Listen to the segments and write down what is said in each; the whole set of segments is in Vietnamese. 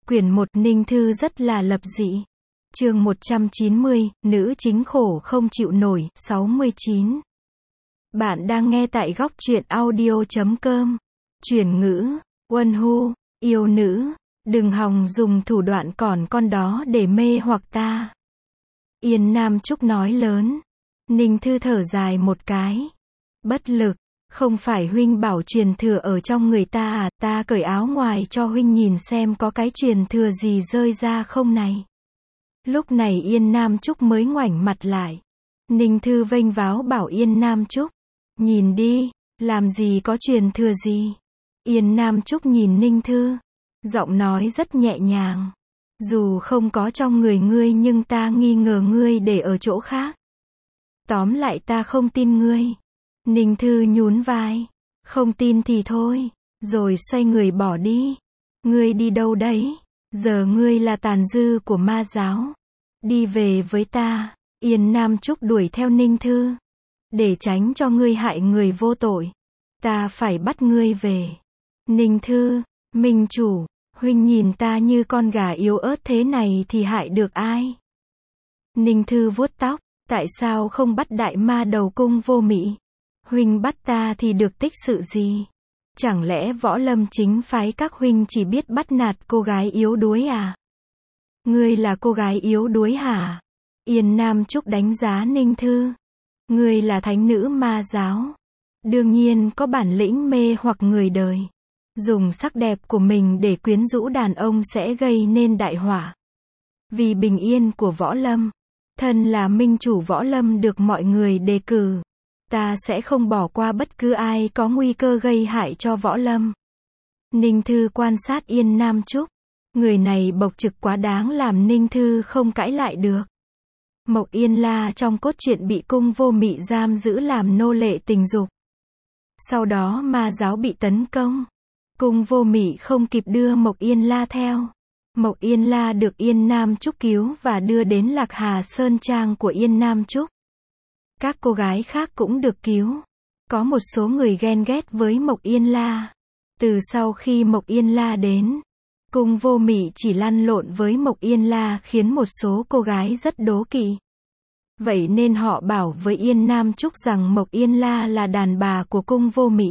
Quyển 1 Ninh Thư rất là lập dị. Chương 190, nữ chính khổ không chịu nổi, 69. Bạn đang nghe tại góc truyện audio.com. Chuyển ngữ, Quân Hu, yêu nữ, đừng hòng dùng thủ đoạn còn con đó để mê hoặc ta. Yên Nam Trúc nói lớn. Ninh Thư thở dài một cái. Bất lực, không phải huynh bảo truyền thừa ở trong người ta à, ta cởi áo ngoài cho huynh nhìn xem có cái truyền thừa gì rơi ra không này. Lúc này Yên Nam Trúc mới ngoảnh mặt lại. Ninh Thư vênh váo bảo Yên Nam Trúc, nhìn đi, làm gì có truyền thừa gì. Yên Nam Trúc nhìn Ninh Thư, giọng nói rất nhẹ nhàng. Dù không có trong người ngươi nhưng ta nghi ngờ ngươi để ở chỗ khác. Tóm lại ta không tin ngươi. Ninh Thư nhún vai. Không tin thì thôi. Rồi xoay người bỏ đi. Ngươi đi đâu đấy? Giờ ngươi là tàn dư của ma giáo. Đi về với ta. Yên Nam Trúc đuổi theo Ninh Thư. Để tránh cho ngươi hại người vô tội. Ta phải bắt ngươi về. Ninh Thư, Minh chủ, huynh nhìn ta như con gà yếu ớt thế này thì hại được ai? Ninh Thư vuốt tóc. Tại sao không bắt đại ma đầu Cung Vô Mị? Huynh bắt ta thì được tích sự gì? Chẳng lẽ võ lâm chính phái các huynh chỉ biết bắt nạt cô gái yếu đuối à? Ngươi là cô gái yếu đuối hả? Yên Nam Trúc đánh giá Ninh Thư. Ngươi là thánh nữ ma giáo. Đương nhiên có bản lĩnh mê hoặc người đời. Dùng sắc đẹp của mình để quyến rũ đàn ông sẽ gây nên đại họa. Vì bình yên của võ lâm, thân là minh chủ võ lâm được mọi người đề cử, ta sẽ không bỏ qua bất cứ ai có nguy cơ gây hại cho võ lâm. Ninh Thư quan sát Yên Nam Trúc. Người này bộc trực quá đáng làm Ninh Thư không cãi lại được. Mộc Yên La trong cốt truyện bị Cung Vô Mị giam giữ làm nô lệ tình dục. Sau đó ma giáo bị tấn công. Cung Vô Mị không kịp đưa Mộc Yên La theo. Mộc Yên La được Yên Nam Trúc cứu và đưa đến Lạc Hà Sơn Trang của Yên Nam Trúc. Các cô gái khác cũng được cứu. Có một số người ghen ghét với Mộc Yên La. Từ sau khi Mộc Yên La đến, Cung Vô Mị chỉ lăn lộn với Mộc Yên La khiến một số cô gái rất đố kỵ. Vậy nên họ bảo với Yên Nam Trúc rằng Mộc Yên La là đàn bà của Cung Vô Mị,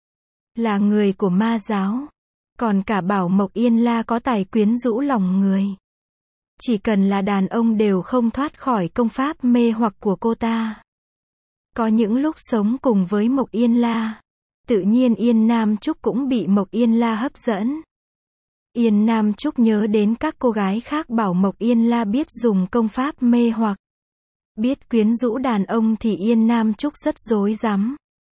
là người của ma giáo. Còn cả bảo Mộc Yên La có tài quyến rũ lòng người. Chỉ cần là đàn ông đều không thoát khỏi công pháp mê hoặc của cô ta. Có những lúc sống cùng với Mộc Yên La, tự nhiên Yên Nam Trúc cũng bị Mộc Yên La hấp dẫn. Yên Nam Trúc nhớ đến các cô gái khác bảo Mộc Yên La biết dùng công pháp mê hoặc, biết quyến rũ đàn ông thì Yên Nam Trúc rất rối rắm.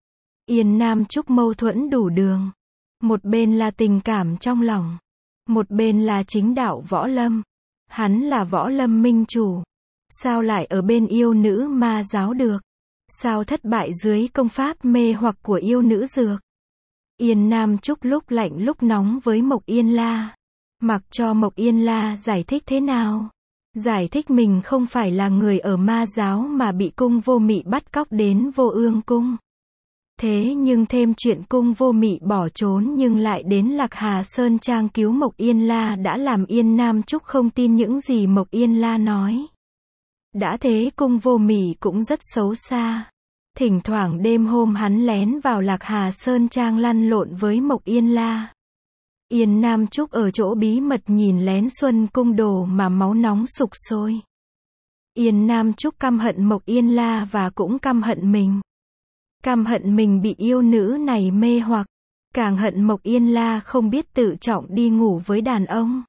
Yên Nam Trúc mâu thuẫn đủ đường. Một bên là tình cảm trong lòng, một bên là chính đạo võ lâm. Hắn là võ lâm minh chủ, sao lại ở bên yêu nữ ma giáo được? Sao thất bại dưới công pháp mê hoặc của yêu nữ dược? Yên Nam Trúc lúc lạnh lúc nóng với Mộc Yên La. Mặc cho Mộc Yên La giải thích thế nào. Giải thích mình không phải là người ở ma giáo mà bị Cung Vô Mị bắt cóc đến Vô Ương Cung. Thế nhưng thêm chuyện Cung Vô Mị bỏ trốn nhưng lại đến Lạc Hà Sơn Trang cứu Mộc Yên La đã làm Yên Nam Trúc không tin những gì Mộc Yên La nói. Đã thế Cung Vô Mị cũng rất xấu xa. Thỉnh thoảng đêm hôm hắn lén vào Lạc Hà Sơn Trang lăn lộn với Mộc Yên La. Yên Nam Trúc ở chỗ bí mật nhìn lén Xuân Cung Đồ mà máu nóng sục sôi. Yên Nam Trúc căm hận Mộc Yên La và cũng căm hận mình. Căm hận mình bị yêu nữ này mê hoặc, càng hận Mộc Yên La không biết tự trọng đi ngủ với đàn ông.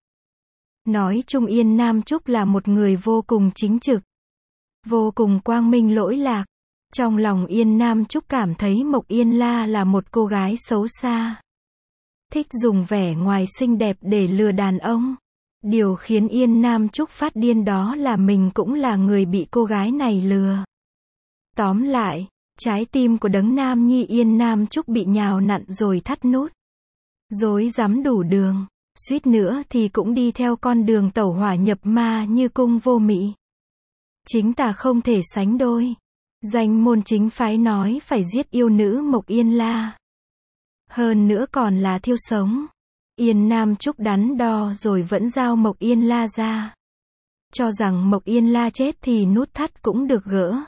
Nói chung Yên Nam Trúc là một người vô cùng chính trực, vô cùng quang minh lỗi lạc. Trong lòng Yên Nam Trúc cảm thấy Mộc Yên La là một cô gái xấu xa, thích dùng vẻ ngoài xinh đẹp để lừa đàn ông. Điều khiến Yên Nam Trúc phát điên đó là mình cũng là người bị cô gái này lừa. Tóm lại, trái tim của đấng nam nhi Yên Nam Trúc bị nhào nặn rồi thắt nút. Rối rắm đủ đường, suýt nữa thì cũng đi theo con đường tẩu hỏa nhập ma như Cung Vô Mị. Chính tà không thể sánh đôi. Danh môn chính phái nói phải giết yêu nữ Mộc Yên La. Hơn nữa còn là thiêu sống. Yên Nam Trúc đắn đo rồi vẫn giao Mộc Yên La ra. Cho rằng Mộc Yên La chết thì nút thắt cũng được gỡ.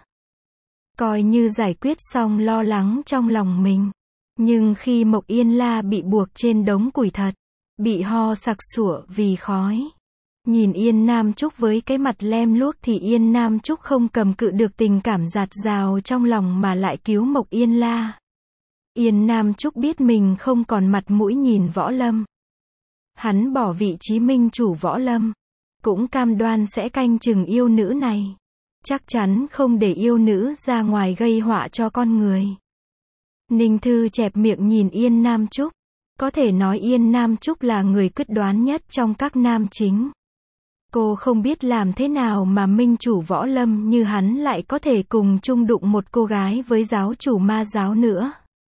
Coi như giải quyết xong lo lắng trong lòng mình. Nhưng khi Mộc Yên La bị buộc trên đống củi thật, bị ho sặc sụa vì khói, nhìn Yên Nam Trúc với cái mặt lem luốc thì Yên Nam Trúc không cầm cự được tình cảm dạt dào trong lòng mà lại cứu Mộc Yên La. Yên Nam Trúc biết mình không còn mặt mũi nhìn Võ Lâm. Hắn bỏ vị trí minh chủ Võ Lâm, cũng cam đoan sẽ canh chừng yêu nữ này. Chắc chắn không để yêu nữ ra ngoài gây họa cho con người. Ninh Thư chẹp miệng nhìn Yên Nam Trúc. Có thể nói Yên Nam Trúc là người quyết đoán nhất trong các nam chính. Cô không biết làm thế nào mà minh chủ Võ Lâm như hắn lại có thể cùng chung đụng một cô gái với giáo chủ ma giáo nữa.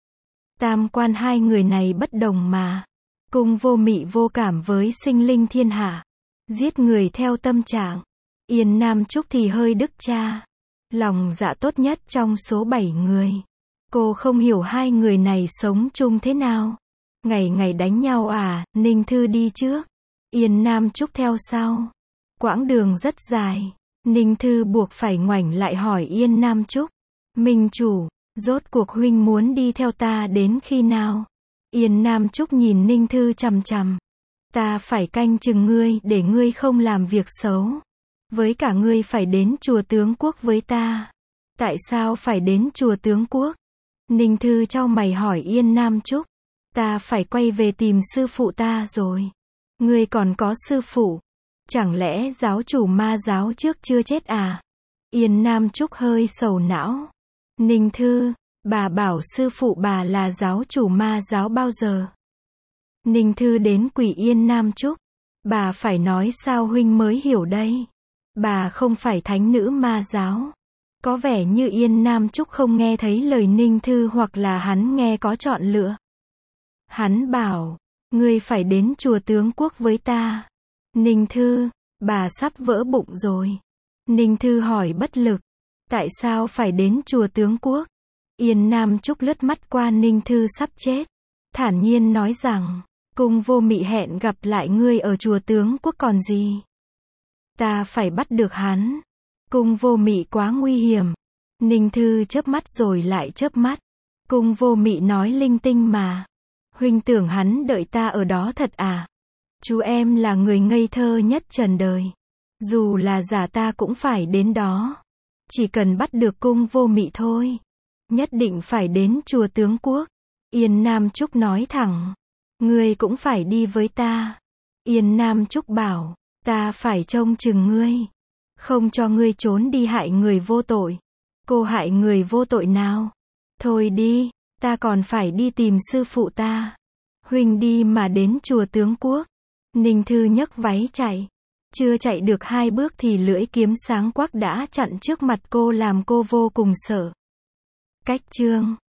Tam quan hai người này bất đồng mà. Cung vô mị vô cảm với sinh linh thiên hạ, giết người theo tâm trạng. Yên Nam Trúc thì hơi đức cha, lòng dạ tốt nhất trong số 7 người. Cô không hiểu hai người này sống chung thế nào. Ngày ngày đánh nhau à? Ninh Thư đi trước, Yên Nam Trúc theo sau. Quãng đường rất dài, Ninh Thư buộc phải ngoảnh lại hỏi Yên Nam Trúc. Minh chủ, rốt cuộc huynh muốn đi theo ta đến khi nào? Yên Nam Trúc nhìn Ninh Thư chằm chằm. Ta phải canh chừng ngươi để ngươi không làm việc xấu. Với cả ngươi phải đến chùa Tướng Quốc với ta. Tại sao phải đến chùa Tướng Quốc? Ninh Thư chau mày hỏi Yên Nam Trúc. Ta phải quay về tìm sư phụ ta rồi. Ngươi còn có sư phụ? Chẳng lẽ giáo chủ ma giáo trước chưa chết à? Yên Nam Trúc hơi sầu não. Ninh Thư, bà bảo sư phụ bà là giáo chủ ma giáo bao giờ? Ninh Thư đến quỳ Yên Nam Trúc. Bà phải nói sao huynh mới hiểu đây? Bà không phải thánh nữ ma giáo. Có vẻ như Yên Nam Trúc không nghe thấy lời Ninh Thư hoặc là hắn nghe có chọn lựa. Hắn bảo, ngươi phải đến chùa Tướng Quốc với ta. Ninh Thư, bà sắp vỡ bụng rồi. Ninh Thư hỏi bất lực. Tại sao phải đến chùa Tướng Quốc? Yên Nam Trúc lướt mắt qua Ninh Thư sắp chết. Thản nhiên nói rằng, Cung vô mị hẹn gặp lại ngươi ở chùa Tướng Quốc còn gì. Ta phải bắt được hắn. Cung vô mị quá nguy hiểm. Ninh Thư chớp mắt rồi lại chớp mắt. Cung vô mị nói linh tinh mà. Huynh tưởng hắn đợi ta ở đó thật à? Chú em là người ngây thơ nhất trần đời. Dù là giả ta cũng phải đến đó. Chỉ cần bắt được cung vô mị thôi. Nhất định phải đến chùa Tướng Quốc. Yên Nam Trúc nói thẳng. Ngươi cũng phải đi với ta. Yên Nam Trúc bảo, ta phải trông chừng ngươi. Không cho ngươi trốn đi hại người vô tội. Cô hại người vô tội nào? Thôi đi, ta còn phải đi tìm sư phụ ta. Huynh đi mà đến chùa Tướng Quốc. Ninh Thư nhấc váy chạy. Chưa chạy được 2 bước thì lưỡi kiếm sáng quắc đã chặn trước mặt cô làm cô vô cùng sợ. Cách chương